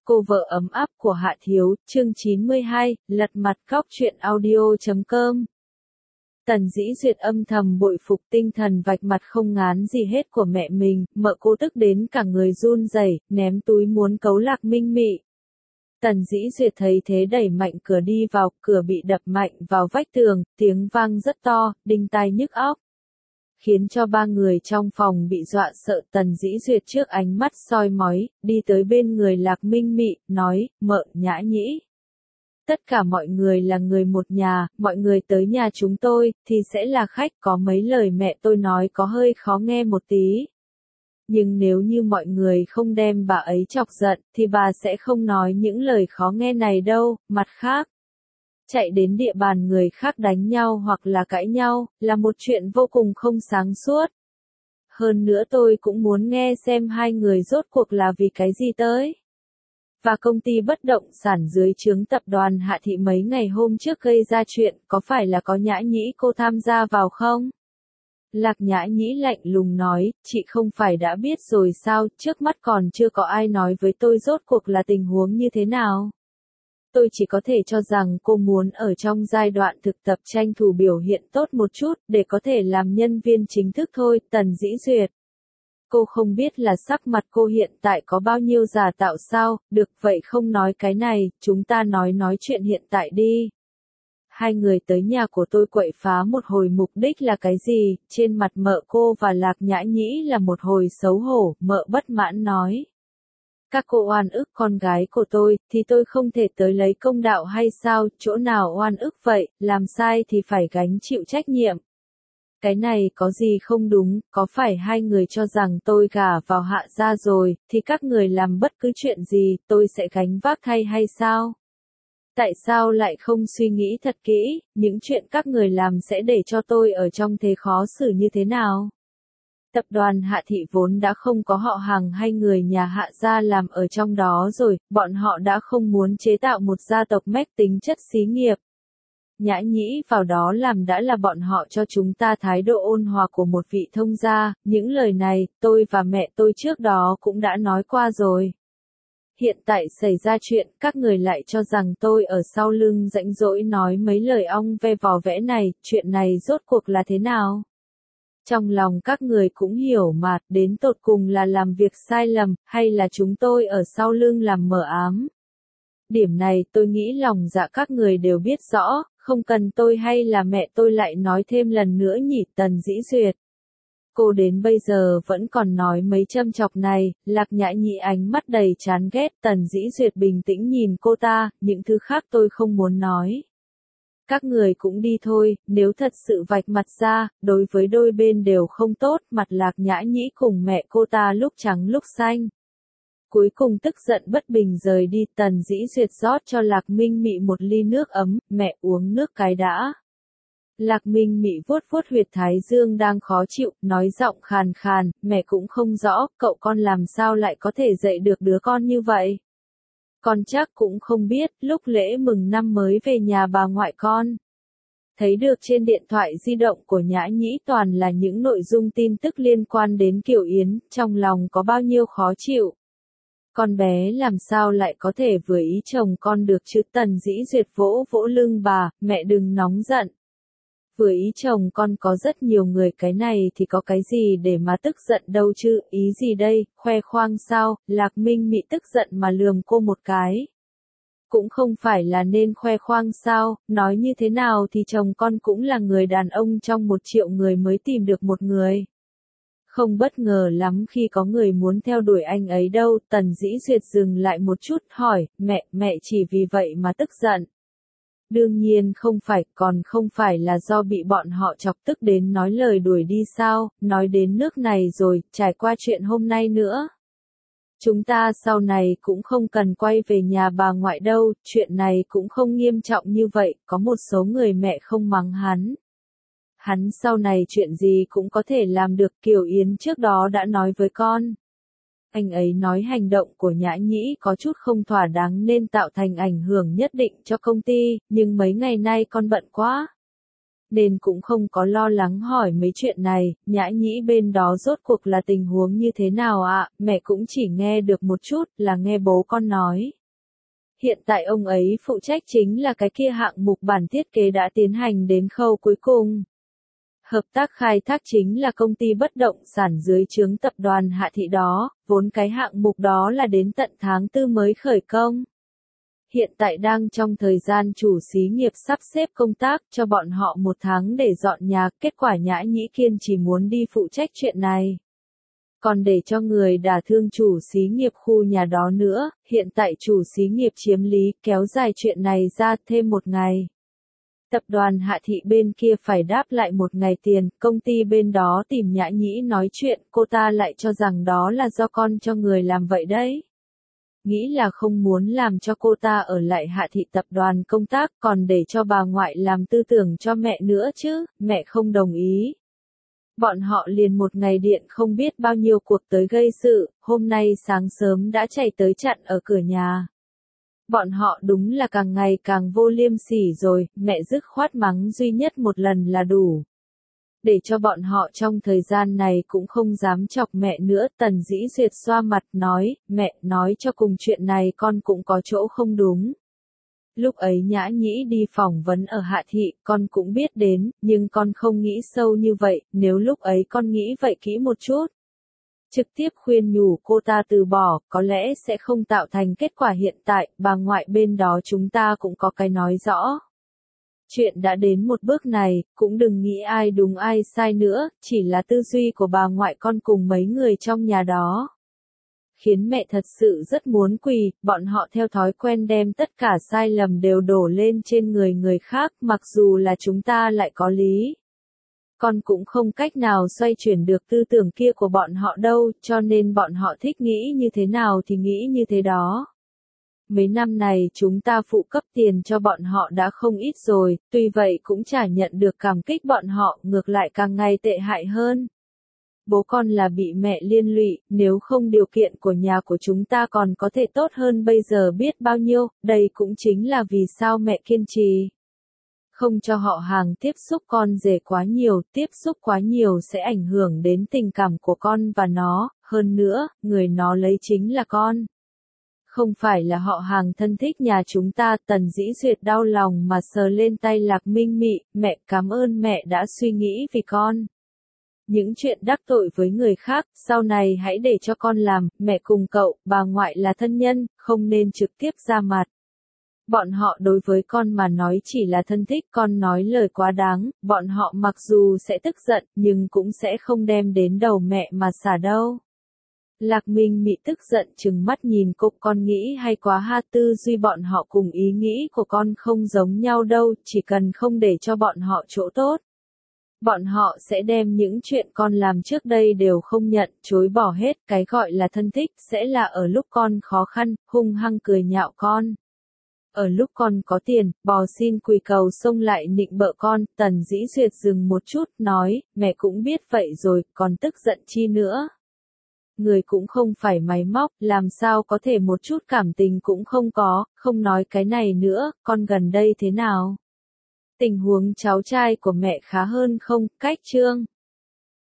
Cô vợ ấm áp của Hạ Thiếu, chương 92, lật mặt góc truyện audio.com. Tần Dĩ Duyệt âm thầm bội phục tinh thần vạch mặt không ngán gì hết của mẹ mình, mợ cô tức đến cả người run rẩy, ném túi muốn cấu Lạc Minh Mị. Tần Dĩ Duyệt thấy thế đẩy mạnh cửa đi vào, cửa bị đập mạnh vào vách tường, tiếng vang rất to, đinh tai nhức óc. Khiến cho ba người trong phòng bị dọa sợ. Tần Dĩ Duyệt trước ánh mắt soi mói, đi tới bên người Lạc Minh Mị, nói, mợ Nhã Nhĩ. Tất cả mọi người là người một nhà, mọi người tới nhà chúng tôi, thì sẽ là khách, có mấy lời mẹ tôi nói có hơi khó nghe một tí. Nhưng nếu như mọi người không đem bà ấy chọc giận, thì bà sẽ không nói những lời khó nghe này đâu. Mặt khác, chạy đến địa bàn người khác đánh nhau hoặc là cãi nhau, là một chuyện vô cùng không sáng suốt. Hơn nữa tôi cũng muốn nghe xem hai người rốt cuộc là vì cái gì tới. Và công ty bất động sản dưới trướng tập đoàn Hạ Thị mấy ngày hôm trước gây ra chuyện, có phải là có Nhã Nhĩ cô tham gia vào không? Lạc Nhã Nhĩ lạnh lùng nói, chị không phải đã biết rồi sao, trước mắt còn chưa có ai nói với tôi rốt cuộc là tình huống như thế nào. Tôi chỉ có thể cho rằng cô muốn ở trong giai đoạn thực tập tranh thủ biểu hiện tốt một chút, để có thể làm nhân viên chính thức thôi. Tần Dĩ Duyệt. Cô không biết là sắc mặt cô hiện tại có bao nhiêu giả tạo sao, được vậy không nói cái này, chúng ta nói chuyện hiện tại đi. Hai người tới nhà của tôi quậy phá một hồi mục đích là cái gì? Trên mặt mợ cô và Lạc Nhã Nhĩ là một hồi xấu hổ, mợ bất mãn nói. Các cô oan ức con gái của tôi, thì tôi không thể tới lấy công đạo hay sao, chỗ nào oan ức vậy, làm sai thì phải gánh chịu trách nhiệm. Cái này có gì không đúng, có phải hai người cho rằng tôi gả vào Hạ gia rồi, thì các người làm bất cứ chuyện gì, tôi sẽ gánh vác thay hay sao? Tại sao lại không suy nghĩ thật kỹ, những chuyện các người làm sẽ để cho tôi ở trong thế khó xử như thế nào? Tập đoàn Hạ Thị vốn đã không có họ hàng hay người nhà Hạ gia làm ở trong đó rồi, bọn họ đã không muốn chế tạo một gia tộc mách tính chất xí nghiệp. Nhã Nhĩ vào đó làm đã là bọn họ cho chúng ta thái độ ôn hòa của một vị thông gia, những lời này, tôi và mẹ tôi trước đó cũng đã nói qua rồi. Hiện tại xảy ra chuyện, các người lại cho rằng tôi ở sau lưng rãnh rỗi nói mấy lời ong ve vò vẽ này, chuyện này rốt cuộc là thế nào? Trong lòng các người cũng hiểu mà, đến tột cùng là làm việc sai lầm, hay là chúng tôi ở sau lưng làm mờ ám. Điểm này tôi nghĩ lòng dạ các người đều biết rõ, không cần tôi hay là mẹ tôi lại nói thêm lần nữa nhỉ. Tần Dĩ Duyệt. Cô đến bây giờ vẫn còn nói mấy châm chọc này. Lạc Nhã Nhĩ ánh mắt đầy chán ghét. Tần Dĩ Duyệt bình tĩnh nhìn cô ta, những thứ khác tôi không muốn nói. Các người cũng đi thôi, nếu thật sự vạch mặt ra, đối với đôi bên đều không tốt. Mặt Lạc Nhã Nhĩ cùng mẹ cô ta lúc trắng lúc xanh. Cuối cùng tức giận bất bình rời đi. Tần Dĩ Duyệt rót cho Lạc Minh Mị một ly nước ấm, mẹ uống nước cái đã. Lạc Minh Mị vuốt vuốt huyệt thái dương đang khó chịu, nói giọng khàn khàn, mẹ cũng không rõ, cậu con làm sao lại có thể dạy được đứa con như vậy. Con chắc cũng không biết, lúc lễ mừng năm mới về nhà bà ngoại con. Thấy được trên điện thoại di động của Nhã Nhĩ toàn là những nội dung tin tức liên quan đến Kiều Yến, trong lòng có bao nhiêu khó chịu. Con bé làm sao lại có thể vừa ý chồng con được chứ? Tần Dĩ Duyệt vỗ vỗ lưng bà, mẹ đừng nóng giận. Vừa ý chồng con có rất nhiều người, cái này thì có cái gì để mà tức giận đâu chứ, ý gì đây, khoe khoang sao? Lạc Minh Mị tức giận mà lườm cô một cái. Cũng không phải là nên khoe khoang sao, nói như thế nào thì chồng con cũng là người đàn ông trong 1 triệu người mới tìm được một người. Không bất ngờ lắm khi có người muốn theo đuổi anh ấy đâu. Tần Dĩ Duyệt dừng lại một chút, hỏi, mẹ chỉ vì vậy mà tức giận. Đương nhiên không phải, còn không phải là do bị bọn họ chọc tức đến nói lời đuổi đi sao, nói đến nước này rồi, trải qua chuyện hôm nay nữa. Chúng ta sau này cũng không cần quay về nhà bà ngoại đâu, chuyện này cũng không nghiêm trọng như vậy, có một số người mẹ không mắng hắn. Hắn sau này chuyện gì cũng có thể làm được. Kiều Yến trước đó đã nói với con. Anh ấy nói hành động của Nhã Nhĩ có chút không thỏa đáng nên tạo thành ảnh hưởng nhất định cho công ty, nhưng mấy ngày nay con bận quá. nên cũng không có lo lắng hỏi mấy chuyện này. Nhã Nhĩ bên đó rốt cuộc là tình huống như thế nào ạ? Mẹ cũng chỉ nghe được một chút, là nghe bố con nói. Hiện tại ông ấy phụ trách chính là cái kia hạng mục bản thiết kế đã tiến hành đến khâu cuối cùng. Hợp tác khai thác chính là công ty bất động sản dưới trướng tập đoàn Hạ Thị đó, vốn cái hạng mục đó là đến tận tháng 4 mới khởi công. Hiện tại đang trong thời gian chủ xí nghiệp sắp xếp công tác cho bọn họ 1 tháng để dọn nhà, kết quả Nhã Nhĩ kiên chỉ muốn đi phụ trách chuyện này. Còn để cho người đả thương chủ xí nghiệp khu nhà đó nữa, hiện tại chủ xí nghiệp chiếm lý, kéo dài chuyện này ra thêm 1 ngày. Tập đoàn Hạ Thị bên kia phải đáp lại 1 ngày tiền, công ty bên đó tìm Nhã Nhĩ nói chuyện, cô ta lại cho rằng đó là do con cho người làm vậy đấy. Nghĩ là không muốn làm cho cô ta ở lại Hạ Thị tập đoàn công tác, còn để cho bà ngoại làm tư tưởng cho mẹ nữa chứ, mẹ không đồng ý. Bọn họ liền 1 ngày điện không biết bao nhiêu cuộc tới gây sự, hôm nay sáng sớm đã chạy tới chặn ở cửa nhà. Bọn họ đúng là càng ngày càng vô liêm sỉ rồi, mẹ dứt khoát mắng duy nhất 1 lần là đủ. Để cho bọn họ trong thời gian này cũng không dám chọc mẹ nữa. Tần Dĩ Duyệt xoa mặt nói, mẹ nói cho cùng chuyện này con cũng có chỗ không đúng. Lúc ấy Nhã Nhĩ đi phỏng vấn ở Hạ Thị, con cũng biết đến, nhưng con không nghĩ sâu như vậy, nếu lúc ấy con nghĩ vậy kỹ một chút. Trực tiếp khuyên nhủ cô ta từ bỏ, có lẽ sẽ không tạo thành kết quả hiện tại, bà ngoại bên đó chúng ta cũng có cái nói rõ. Chuyện đã đến một bước này, cũng đừng nghĩ ai đúng ai sai nữa, chỉ là tư duy của bà ngoại con cùng mấy người trong nhà đó. Khiến mẹ thật sự rất muốn quỳ, bọn họ theo thói quen đem tất cả sai lầm đều đổ lên trên người khác, mặc dù là chúng ta lại có lý. Con cũng không cách nào xoay chuyển được tư tưởng kia của bọn họ đâu, cho nên bọn họ thích nghĩ như thế nào thì nghĩ như thế đó. Mấy năm này chúng ta phụ cấp tiền cho bọn họ đã không ít rồi, tuy vậy cũng chả nhận được cảm kích bọn họ, ngược lại càng ngày tệ hại hơn. Bố con là bị mẹ liên lụy, nếu không điều kiện của nhà của chúng ta còn có thể tốt hơn bây giờ biết bao nhiêu, đây cũng chính là vì sao mẹ kiên trì. Không cho họ hàng tiếp xúc con rể quá nhiều, tiếp xúc quá nhiều sẽ ảnh hưởng đến tình cảm của con và nó, hơn nữa, người nó lấy chính là con. Không phải là họ hàng thân thích nhà chúng ta. Tần Dĩ Duyệt đau lòng mà sờ lên tay Lạc Minh Mị, mẹ cảm ơn mẹ đã suy nghĩ vì con. Những chuyện đắc tội với người khác, sau này hãy để cho con làm, mẹ cùng cậu, bà ngoại là thân nhân, không nên trực tiếp ra mặt. Bọn họ đối với con mà nói chỉ là thân thích, con nói lời quá đáng, bọn họ mặc dù sẽ tức giận, nhưng cũng sẽ không đem đến đầu mẹ mà xả đâu. Lạc Minh Mị tức giận trừng mắt nhìn cô, con nghĩ hay quá ha, tư duy bọn họ cùng ý nghĩ của con không giống nhau đâu, chỉ cần không để cho bọn họ chỗ tốt. Bọn họ sẽ đem những chuyện con làm trước đây đều không nhận, chối bỏ hết, cái gọi là thân thích sẽ là ở lúc con khó khăn, hung hăng cười nhạo con. Ở lúc con có tiền, bò xin quỳ cầu xông lại nịnh bợ con. Tần Dĩ Duyệt dừng một chút, nói, mẹ cũng biết vậy rồi, còn tức giận chi nữa. Người cũng không phải máy móc, làm sao có thể một chút cảm tình cũng không có, không nói cái này nữa, con gần đây thế nào? Tình huống cháu trai của mẹ khá hơn không? Cách chương